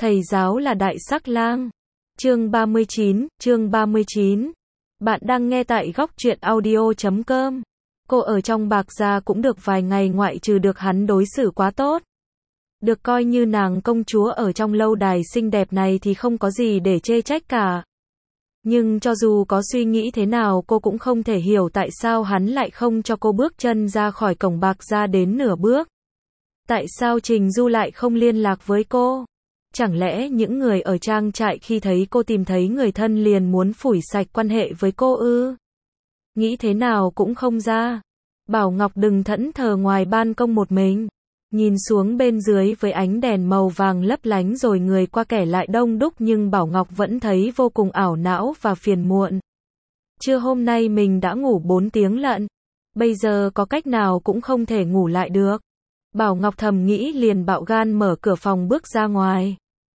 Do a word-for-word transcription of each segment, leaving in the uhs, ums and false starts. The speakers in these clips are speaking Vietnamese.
Thầy giáo là Đại Sắc Lang. Chương ba mươi chín, chương ba mươi chín. Bạn đang nghe tại góc truyện audio chấm com. Cô ở trong Bạc Gia cũng được vài ngày ngoại trừ được hắn đối xử quá tốt. Được coi như nàng công chúa ở trong lâu đài xinh đẹp này thì không có gì để chê trách cả. Nhưng cho dù có suy nghĩ thế nào cô cũng không thể hiểu tại sao hắn lại không cho cô bước chân ra khỏi cổng Bạc Gia đến nửa bước. Tại sao Trình Du lại không liên lạc với cô? Chẳng lẽ những người ở trang trại khi thấy cô tìm thấy người thân liền muốn phủi sạch quan hệ với cô ư? Nghĩ thế nào cũng không ra. Bảo Ngọc đừng thẫn thờ ngoài ban công một mình. Nhìn xuống bên dưới với ánh đèn màu vàng lấp lánh rồi người qua kẻ lại đông đúc nhưng Bảo Ngọc vẫn thấy vô cùng ảo não và phiền muộn. Trưa hôm nay mình đã ngủ bốn tiếng lận. Bây giờ có cách nào cũng không thể ngủ lại được. Bảo Ngọc thầm nghĩ liền bạo gan mở cửa phòng bước ra ngoài.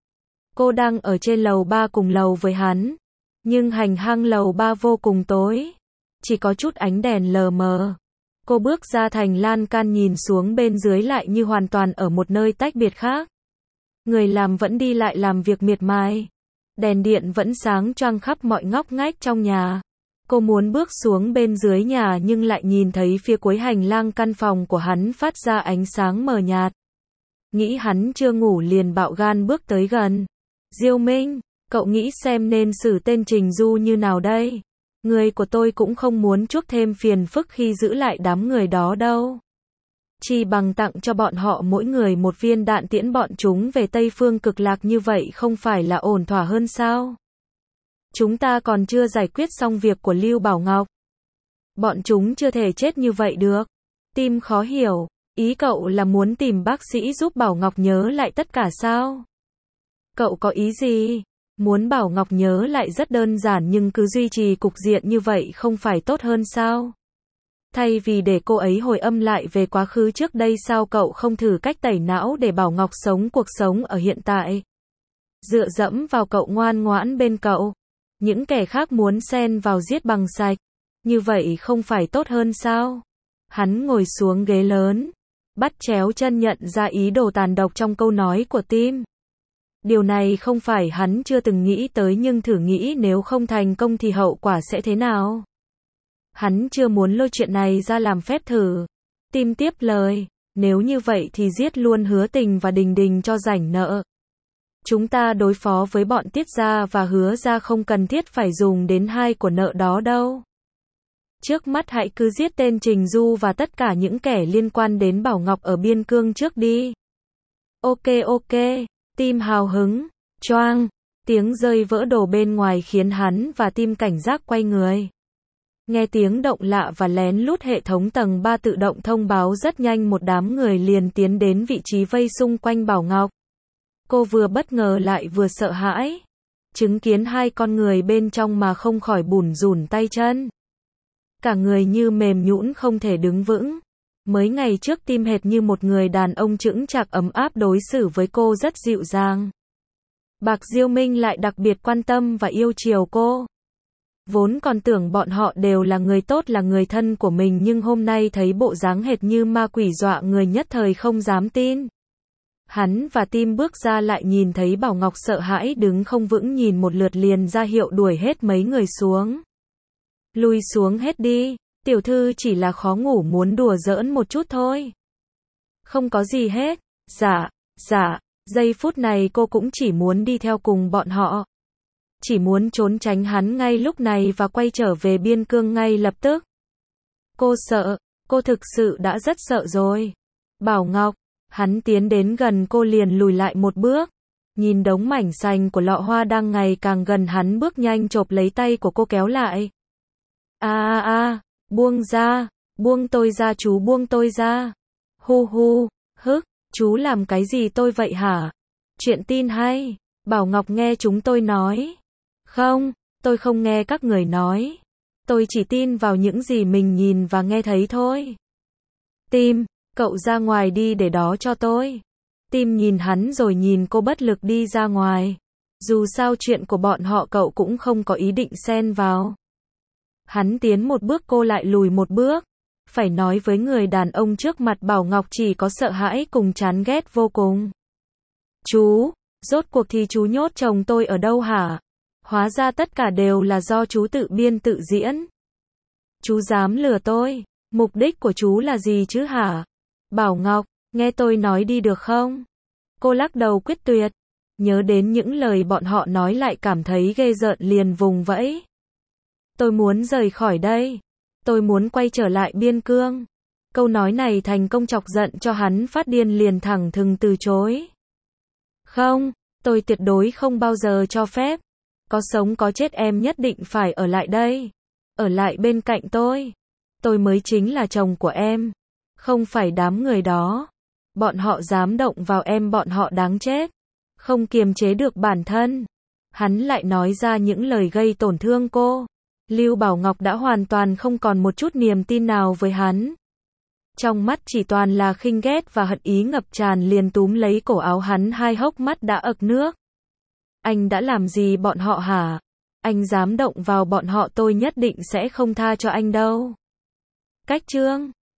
Cô đang ở trên lầu ba cùng lầu với hắn. Nhưng hành hang lầu ba vô cùng tối. Chỉ có chút ánh đèn lờ mờ. Cô bước ra thành lan can nhìn xuống bên dưới lại như hoàn toàn ở một nơi tách biệt khác. Người làm vẫn đi lại làm việc miệt mài. Đèn điện vẫn sáng choang khắp mọi ngóc ngách trong nhà. Cô muốn bước xuống bên dưới nhà nhưng lại nhìn thấy phía cuối hành lang căn phòng của hắn phát ra ánh sáng mờ nhạt. Nghĩ hắn chưa ngủ liền bạo gan bước tới gần. Diêu Minh, cậu nghĩ xem nên xử tên Trình Du như nào đây? Người của tôi cũng không muốn chuốc thêm phiền phức khi giữ lại đám người đó đâu. Chỉ bằng tặng cho bọn họ mỗi người một viên đạn tiễn bọn chúng về Tây Phương Cực Lạc như vậy không phải là ổn thỏa hơn sao? Chúng ta còn chưa giải quyết xong việc của Lưu Bảo Ngọc. Bọn chúng chưa thể chết như vậy được. Tim khó hiểu, ý cậu là muốn tìm bác sĩ giúp Bảo Ngọc nhớ lại tất cả sao? Cậu có ý gì? Muốn Bảo Ngọc nhớ lại rất đơn giản nhưng cứ duy trì cục diện như vậy không phải tốt hơn sao? Thay vì để cô ấy hồi âm lại về quá khứ trước đây sao cậu không thử cách tẩy não để Bảo Ngọc sống cuộc sống ở hiện tại? Dựa dẫm vào cậu ngoan ngoãn bên cậu. Những kẻ khác muốn xen vào giết bằng sạch. Như vậy không phải tốt hơn sao? Hắn ngồi xuống ghế lớn. Bắt chéo chân nhận ra ý đồ tàn độc trong câu nói của Tim. Điều này không phải hắn chưa từng nghĩ tới nhưng thử nghĩ nếu không thành công thì hậu quả sẽ thế nào? Hắn chưa muốn lôi chuyện này ra làm phép thử. Tim tiếp lời. Nếu như vậy thì giết luôn Hứa Tình và Đình Đình cho rảnh nợ. Chúng ta đối phó với bọn Tiết Gia và Hứa Gia không cần thiết phải dùng đến hai của nợ đó đâu. Trước mắt hãy cứ giết tên Trình Du và tất cả những kẻ liên quan đến Bảo Ngọc ở biên cương trước đi. Ok ok, Tim hào hứng, choang, tiếng rơi vỡ đồ bên ngoài khiến hắn và Tim cảnh giác quay người. Nghe tiếng động lạ và lén lút hệ thống tầng ba tự động thông báo rất nhanh một đám người liền tiến đến vị trí vây xung quanh Bảo Ngọc. Cô vừa bất ngờ lại vừa sợ hãi. Chứng kiến hai con người bên trong mà không khỏi bủn rủn tay chân. Cả người như mềm nhũn không thể đứng vững. Mới ngày trước Tim hệt như một người đàn ông chững chạc ấm áp đối xử với cô rất dịu dàng. Bạc Diêu Minh lại đặc biệt quan tâm và yêu chiều cô. Vốn còn tưởng bọn họ đều là người tốt là người thân của mình nhưng hôm nay thấy bộ dáng hệt như ma quỷ dọa người nhất thời không dám tin. Hắn và Tim bước ra lại nhìn thấy Bảo Ngọc sợ hãi đứng không vững nhìn một lượt liền ra hiệu đuổi hết mấy người xuống. Lùi xuống hết đi, tiểu thư chỉ là khó ngủ muốn đùa giỡn một chút thôi. Không có gì hết, dạ, dạ, giây phút này cô cũng chỉ muốn đi theo cùng bọn họ. Chỉ muốn trốn tránh hắn ngay lúc này và quay trở về biên cương ngay lập tức. Cô sợ, cô thực sự đã rất sợ rồi. Bảo Ngọc. Hắn tiến đến gần cô liền lùi lại một bước. Nhìn đống mảnh xanh của lọ hoa đang ngày càng gần hắn bước nhanh chộp lấy tay của cô kéo lại. A a a, buông ra, buông tôi ra chú buông tôi ra. Hu hu, hức, chú làm cái gì tôi vậy hả? Chuyện tin hay, Bảo Ngọc nghe chúng tôi nói. Không, tôi không nghe các người nói. Tôi chỉ tin vào những gì mình nhìn và nghe thấy thôi. Tim. Cậu ra ngoài đi để đó cho tôi. Tim nhìn hắn rồi nhìn cô bất lực đi ra ngoài. Dù sao chuyện của bọn họ cậu cũng không có ý định xen vào. Hắn tiến một bước cô lại lùi một bước. Phải nói với người đàn ông trước mặt Bảo Ngọc chỉ có sợ hãi cùng chán ghét vô cùng. Chú, Rốt cuộc thì chú nhốt chồng tôi ở đâu hả? Hóa ra tất cả đều là do chú tự biên tự diễn. Chú dám lừa tôi, mục đích của chú là gì chứ hả? Bảo Ngọc, nghe tôi nói đi được không? Cô lắc đầu quyết tuyệt, nhớ đến những lời bọn họ nói lại cảm thấy ghê rợn liền vùng vẫy. Tôi muốn rời khỏi đây, tôi muốn quay trở lại biên cương. Câu nói này thành công chọc giận cho hắn phát điên liền thẳng thừng từ chối. Không, tôi tuyệt đối không bao giờ cho phép. Có sống có chết em nhất định phải ở lại đây. Ở lại bên cạnh tôi. Tôi mới chính là chồng của em. Không phải đám người đó. Bọn họ dám động vào em, bọn họ đáng chết. Không kiềm chế được bản thân. Hắn lại nói ra những lời gây tổn thương cô. Lưu Bảo Ngọc đã hoàn toàn không còn một chút niềm tin nào với hắn. Trong mắt chỉ toàn là khinh ghét và hận ý ngập tràn, liền túm lấy cổ áo hắn, hai hốc mắt đã ực nước. Anh đã làm gì bọn họ hả? Anh dám động vào bọn họ, tôi nhất định sẽ không tha cho anh đâu. Cách chương